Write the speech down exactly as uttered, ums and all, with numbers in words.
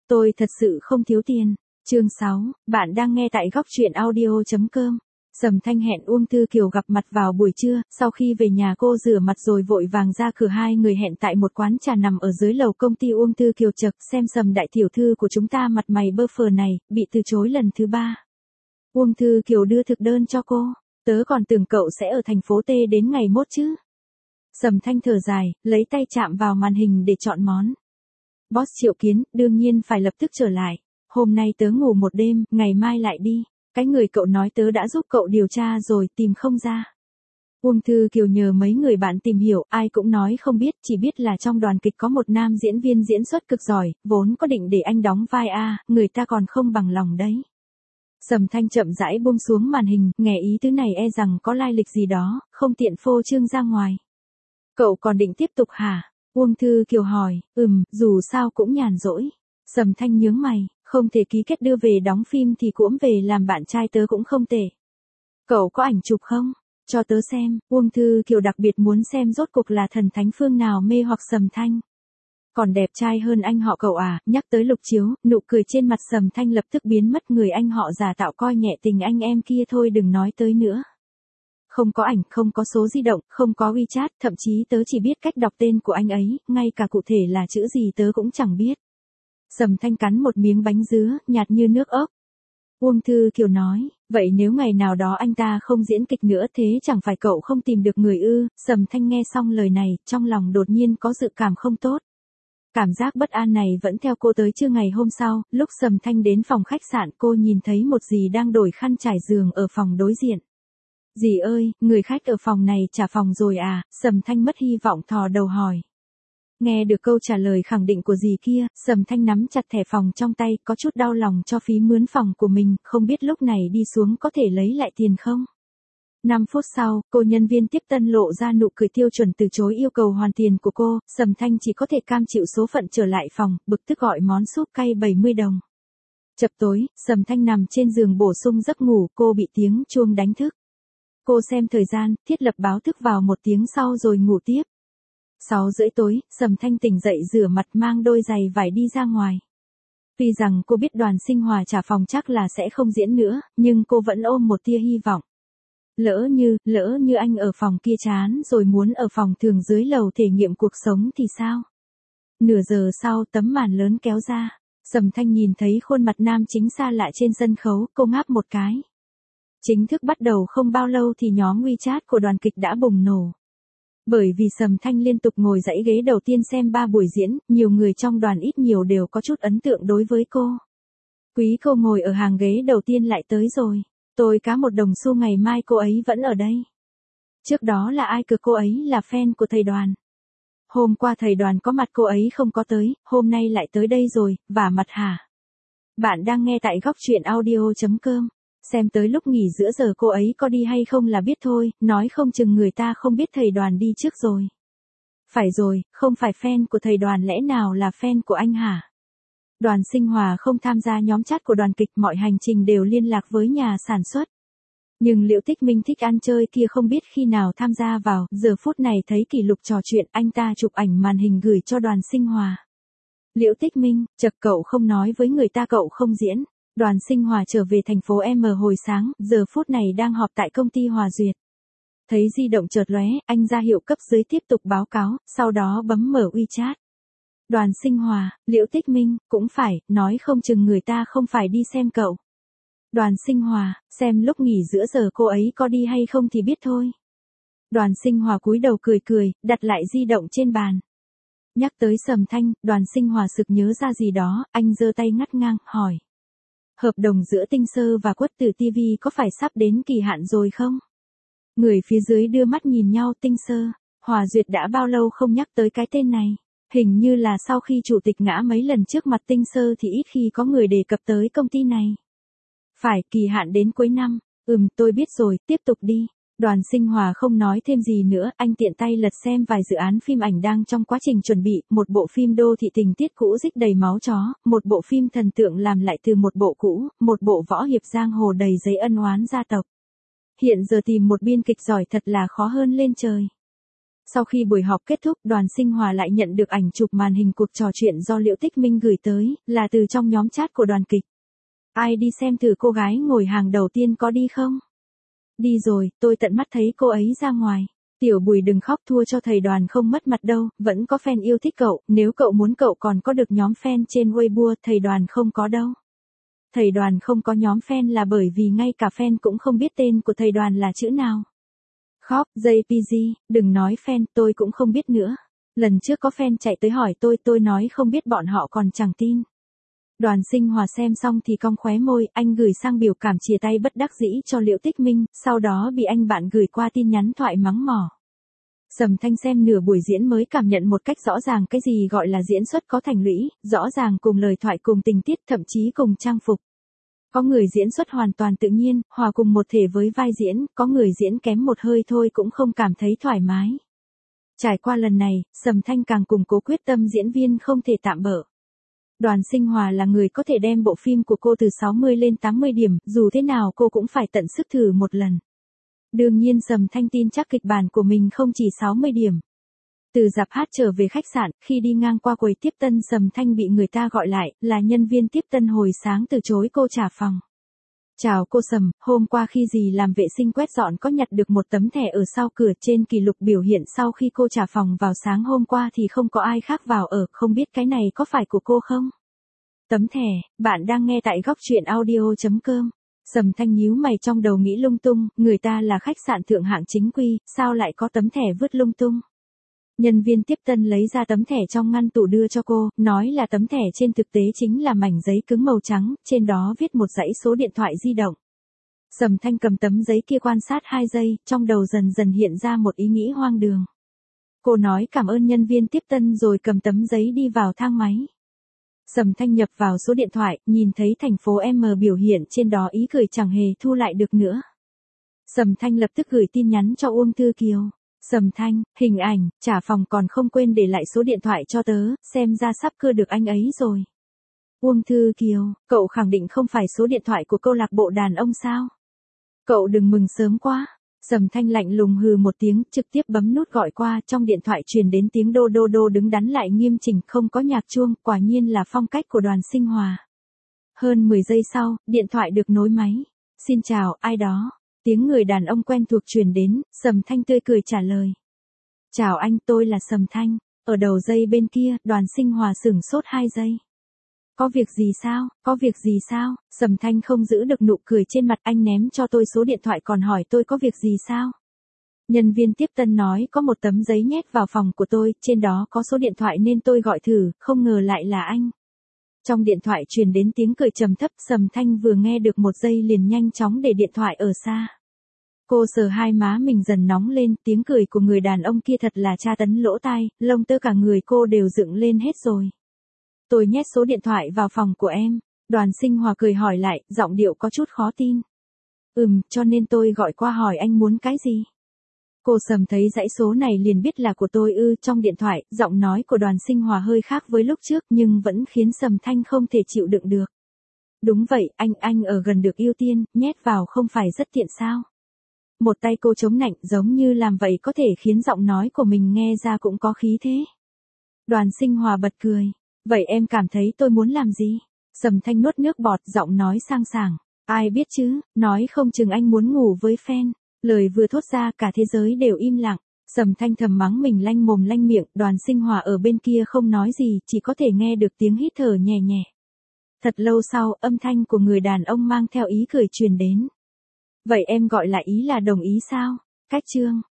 Tôi thật sự không thiếu tiền. Chương sáu, bạn đang nghe tại góc truyện audio chấm com. Sầm Thanh hẹn Uông Thư Kiều gặp mặt vào buổi trưa, sau khi về nhà cô rửa mặt rồi vội vàng ra cửa, hai người hẹn tại một quán trà nằm ở dưới lầu công ty. Uông Thư Kiều chậc xem Sầm đại tiểu thư của chúng ta mặt mày bơ phờ này, bị từ chối lần thứ ba. Uông Thư Kiều đưa thực đơn cho cô, tớ còn tưởng cậu sẽ ở thành phố T đến ngày mốt chứ. Sầm Thanh thở dài, lấy tay chạm vào màn hình để chọn món. Boss triệu kiến, đương nhiên phải lập tức trở lại. Hôm nay tớ ngủ một đêm, ngày mai lại đi. Cái người cậu nói tớ đã giúp cậu điều tra rồi, tìm không ra. Uông Thư Kiều nhờ mấy người bạn tìm hiểu, ai cũng nói không biết, chỉ biết là trong đoàn kịch có một nam diễn viên diễn xuất cực giỏi, vốn có định để anh đóng vai A, người ta còn không bằng lòng đấy. Sầm Thanh chậm rãi buông xuống màn hình, nghe ý tứ này e rằng có lai lịch gì đó, không tiện phô trương ra ngoài. Cậu còn định tiếp tục hả? Uông Thư Kiều hỏi. Ừm, dù sao cũng nhàn rỗi. Sầm Thanh nhướng mày, không thể ký kết đưa về đóng phim thì cuỗm về làm bạn trai tớ cũng không tệ. Cậu có ảnh chụp không? Cho tớ xem. Uông Thư Kiều đặc biệt muốn xem rốt cuộc là thần thánh phương nào mê hoặc Sầm Thanh. Còn đẹp trai hơn anh họ cậu à? Nhắc tới Lục Chiếu, nụ cười trên mặt Sầm Thanh lập tức biến mất. Người anh họ giả tạo coi nhẹ tình anh em kia thôi, đừng nói tới nữa. Không có ảnh, không có số di động, không có WeChat, thậm chí tớ chỉ biết cách đọc tên của anh ấy, ngay cả cụ thể là chữ gì tớ cũng chẳng biết. Sầm Thanh cắn một miếng bánh dứa, nhạt như nước ốc. Uông Thư Kiều nói, vậy nếu ngày nào đó anh ta không diễn kịch nữa thế chẳng phải cậu không tìm được người ư? Sầm Thanh nghe xong lời này, trong lòng đột nhiên có dự cảm không tốt. Cảm giác bất an này vẫn theo cô tới trưa ngày hôm sau, lúc Sầm Thanh đến phòng khách sạn cô nhìn thấy một dì đang đổi khăn trải giường ở phòng đối diện. Dì ơi, người khách ở phòng này trả phòng rồi à? Sầm Thanh mất hy vọng thò đầu hỏi. Nghe được câu trả lời khẳng định của dì kia, Sầm Thanh nắm chặt thẻ phòng trong tay, có chút đau lòng cho phí mướn phòng của mình, không biết lúc này đi xuống có thể lấy lại tiền không? năm phút sau, cô nhân viên tiếp tân lộ ra nụ cười tiêu chuẩn từ chối yêu cầu hoàn tiền của cô, Sầm Thanh chỉ có thể cam chịu số phận trở lại phòng, bực tức gọi món súp cay bảy mươi đồng. Chập tối, Sầm Thanh nằm trên giường bổ sung giấc ngủ, cô bị tiếng chuông đánh thức. Cô xem thời gian, thiết lập báo thức vào một tiếng sau rồi ngủ tiếp. Sáu rưỡi tối, Sầm Thanh tỉnh dậy rửa mặt mang đôi giày vải đi ra ngoài. Tuy rằng cô biết Đoàn Sinh Hòa trả phòng chắc là sẽ không diễn nữa, nhưng cô vẫn ôm một tia hy vọng. Lỡ như, lỡ như anh ở phòng kia chán rồi muốn ở phòng thường dưới lầu thể nghiệm cuộc sống thì sao? Nửa giờ sau tấm màn lớn kéo ra, Sầm Thanh nhìn thấy khuôn mặt nam chính xa lạ trên sân khấu, cô ngáp một cái. Chính thức bắt đầu không bao lâu thì nhóm WeChat của đoàn kịch đã bùng nổ. Bởi vì Sầm Thanh liên tục ngồi dãy ghế đầu tiên xem ba buổi diễn, nhiều người trong đoàn ít nhiều đều có chút ấn tượng đối với cô. Quý cô ngồi ở hàng ghế đầu tiên lại tới rồi. Tôi cá một đồng xu ngày mai cô ấy vẫn ở đây. Trước đó là ai cực cô ấy là fan của thầy Đoàn. Hôm qua thầy Đoàn có mặt cô ấy không có tới, hôm nay lại tới đây rồi, vả mặt hả? Bạn đang nghe tại góc truyện audio chấm com. Xem tới lúc nghỉ giữa giờ cô ấy có đi hay không là biết thôi, nói không chừng người ta không biết thầy Đoàn đi trước rồi. Phải rồi, không phải fan của thầy Đoàn lẽ nào là fan của anh hả? Đoàn Sinh Hòa không tham gia nhóm chat của đoàn kịch, mọi hành trình đều liên lạc với nhà sản xuất. Nhưng Liễu Tích Minh thích ăn chơi kia không biết khi nào tham gia vào, giờ phút này thấy kỷ lục trò chuyện, anh ta chụp ảnh màn hình gửi cho Đoàn Sinh Hòa. Liễu Tích Minh, chật cậu không nói với người ta cậu không diễn. Đoàn Sinh Hòa trở về thành phố M hồi sáng, giờ phút này đang họp tại công ty Hòa Duyệt. Thấy di động chợt lóe, anh ra hiệu cấp dưới tiếp tục báo cáo, sau đó bấm mở WeChat. Đoàn Sinh Hòa, Liễu Tích Minh, cũng phải, nói không chừng người ta không phải đi xem cậu. Đoàn Sinh Hòa, xem lúc nghỉ giữa giờ cô ấy có đi hay không thì biết thôi. Đoàn Sinh Hòa cúi đầu cười cười, đặt lại di động trên bàn. Nhắc tới Sầm Thanh, Đoàn Sinh Hòa sực nhớ ra gì đó, anh giơ tay ngắt ngang, hỏi. Hợp đồng giữa Tinh Sơ và Quất Tử ti vi có phải sắp đến kỳ hạn rồi không? Người phía dưới đưa mắt nhìn nhau. Tinh Sơ, Hòa Duyệt đã bao lâu không nhắc tới cái tên này? Hình như là sau khi chủ tịch ngã mấy lần trước mặt Tinh Sơ thì ít khi có người đề cập tới công ty này. Phải, kỳ hạn đến cuối năm. Ừm, tôi biết rồi, tiếp tục đi. Đoàn Sinh Hòa không nói thêm gì nữa, anh tiện tay lật xem vài dự án phim ảnh đang trong quá trình chuẩn bị, một bộ phim đô thị tình tiết cũ rích đầy máu chó, một bộ phim thần tượng làm lại từ một bộ cũ, một bộ võ hiệp giang hồ đầy giấy ân oán gia tộc. Hiện giờ tìm một biên kịch giỏi thật là khó hơn lên trời. Sau khi buổi họp kết thúc, Đoàn Sinh Hòa lại nhận được ảnh chụp màn hình cuộc trò chuyện do Liễu Tích Minh gửi tới, là từ trong nhóm chat của đoàn kịch. Ai đi xem thử cô gái ngồi hàng đầu tiên có đi không? Đi rồi, tôi tận mắt thấy cô ấy ra ngoài. Tiểu Bùi đừng khóc, thua cho thầy Đoàn không mất mặt đâu, vẫn có fan yêu thích cậu, nếu cậu muốn cậu còn có được nhóm fan trên Weibo, thầy Đoàn không có đâu. Thầy Đoàn không có nhóm fan là bởi vì ngay cả fan cũng không biết tên của thầy Đoàn là chữ nào. Khóc, jay pê giê, đừng nói fan, tôi cũng không biết nữa. Lần trước có fan chạy tới hỏi tôi, tôi nói không biết, bọn họ còn chẳng tin. Đoàn Sinh Hòa xem xong thì cong khóe môi, anh gửi sang biểu cảm chia tay bất đắc dĩ cho Liễu Tích Minh, sau đó bị anh bạn gửi qua tin nhắn thoại mắng mỏ. Sầm Thanh xem nửa buổi diễn mới cảm nhận một cách rõ ràng cái gì gọi là diễn xuất có thành lũy, rõ ràng cùng lời thoại, cùng tình tiết, thậm chí cùng trang phục. Có người diễn xuất hoàn toàn tự nhiên, hòa cùng một thể với vai diễn, có người diễn kém một hơi thôi cũng không cảm thấy thoải mái. Trải qua lần này, Sầm Thanh càng củng cố quyết tâm diễn viên không thể tạm bợ. Đoàn Sinh Hòa là người có thể đem bộ phim của cô từ sáu mươi lên tám mươi điểm, dù thế nào cô cũng phải tận sức thử một lần. Đương nhiên Sầm Thanh tin chắc kịch bản của mình không chỉ sáu mươi điểm. Từ rạp hát trở về khách sạn, khi đi ngang qua quầy tiếp tân Sầm Thanh bị người ta gọi lại, là nhân viên tiếp tân hồi sáng từ chối cô trả phòng. Chào cô Sầm, hôm qua khi dì làm vệ sinh quét dọn có nhặt được một tấm thẻ ở sau cửa, trên kỷ lục biểu hiện sau khi cô trả phòng vào sáng hôm qua thì không có ai khác vào ở, không biết cái này có phải của cô không? Tấm thẻ, bạn đang nghe tại góc truyện audio chấm com. Sầm Thanh nhíu mày trong đầu nghĩ lung tung, người ta là khách sạn thượng hạng chính quy, sao lại có tấm thẻ vứt lung tung? Nhân viên tiếp tân lấy ra tấm thẻ trong ngăn tủ đưa cho cô, nói là tấm thẻ trên thực tế chính là mảnh giấy cứng màu trắng, trên đó viết một dãy số điện thoại di động. Sầm Thanh cầm tấm giấy kia quan sát hai giây, trong đầu dần dần hiện ra một ý nghĩ hoang đường. Cô nói cảm ơn nhân viên tiếp tân rồi cầm tấm giấy đi vào thang máy. Sầm Thanh nhập vào số điện thoại, nhìn thấy thành phố M biểu hiện trên đó, ý cười chẳng hề thu lại được nữa. Sầm Thanh lập tức gửi tin nhắn cho Uông Thư Kiều. Sầm Thanh, hình ảnh, trả phòng còn không quên để lại số điện thoại cho tớ, xem ra sắp cưa được anh ấy rồi. Uông Thư Kiều, cậu khẳng định không phải số điện thoại của câu lạc bộ đàn ông sao? Cậu đừng mừng sớm quá. Sầm Thanh lạnh lùng hừ một tiếng, trực tiếp bấm nút gọi qua, trong điện thoại truyền đến tiếng đô đô đô đứng đắn lại nghiêm chỉnh, không có nhạc chuông, quả nhiên là phong cách của Đoàn Sinh Hòa. Hơn mười giây sau, điện thoại được nối máy. Xin chào, ai đó? Tiếng người đàn ông quen thuộc truyền đến, Sầm Thanh tươi cười trả lời. Chào anh, tôi là Sầm Thanh. Ở đầu dây bên kia, Đoàn Sinh Hòa sửng sốt hai giây. Có việc gì sao, có việc gì sao? Sầm Thanh không giữ được nụ cười trên mặt, anh ném cho tôi số điện thoại còn hỏi tôi có việc gì sao? Nhân viên tiếp tân nói có một tấm giấy nhét vào phòng của tôi, trên đó có số điện thoại nên tôi gọi thử, không ngờ lại là anh. Trong điện thoại truyền đến tiếng cười trầm thấp, Sầm Thanh vừa nghe được một giây liền nhanh chóng để điện thoại ở xa. Cô sờ hai má mình dần nóng lên, tiếng cười của người đàn ông kia thật là tra tấn lỗ tai, lông tơ cả người cô đều dựng lên hết rồi. Tôi nhét số điện thoại vào phòng của em. Đoàn Sinh Hòa cười hỏi lại, giọng điệu có chút khó tin. Ừm, cho nên tôi gọi qua hỏi anh muốn cái gì? Cô Sầm thấy dãy số này liền biết là của tôi ư. Trong điện thoại, giọng nói của Đoàn Sinh Hòa hơi khác với lúc trước nhưng vẫn khiến Sầm Thanh không thể chịu đựng được. Đúng vậy, anh, anh ở gần được ưu tiên, nhét vào không phải rất tiện sao? Một tay cô chống nạnh, giống như làm vậy có thể khiến giọng nói của mình nghe ra cũng có khí thế. Đoàn Sinh Hòa bật cười. Vậy em cảm thấy tôi muốn làm gì? Sầm Thanh nuốt nước bọt, giọng nói sang sảng. Ai biết chứ, nói không chừng anh muốn ngủ với fan. Lời vừa thốt ra cả thế giới đều im lặng. Sầm Thanh thầm mắng mình lanh mồm lanh miệng, Đoàn Sinh Hòa ở bên kia không nói gì, chỉ có thể nghe được tiếng hít thở nhẹ nhẹ. Thật lâu sau, âm thanh của người đàn ông mang theo ý cười truyền đến. Vậy em gọi lại ý là đồng ý sao? Cách chương.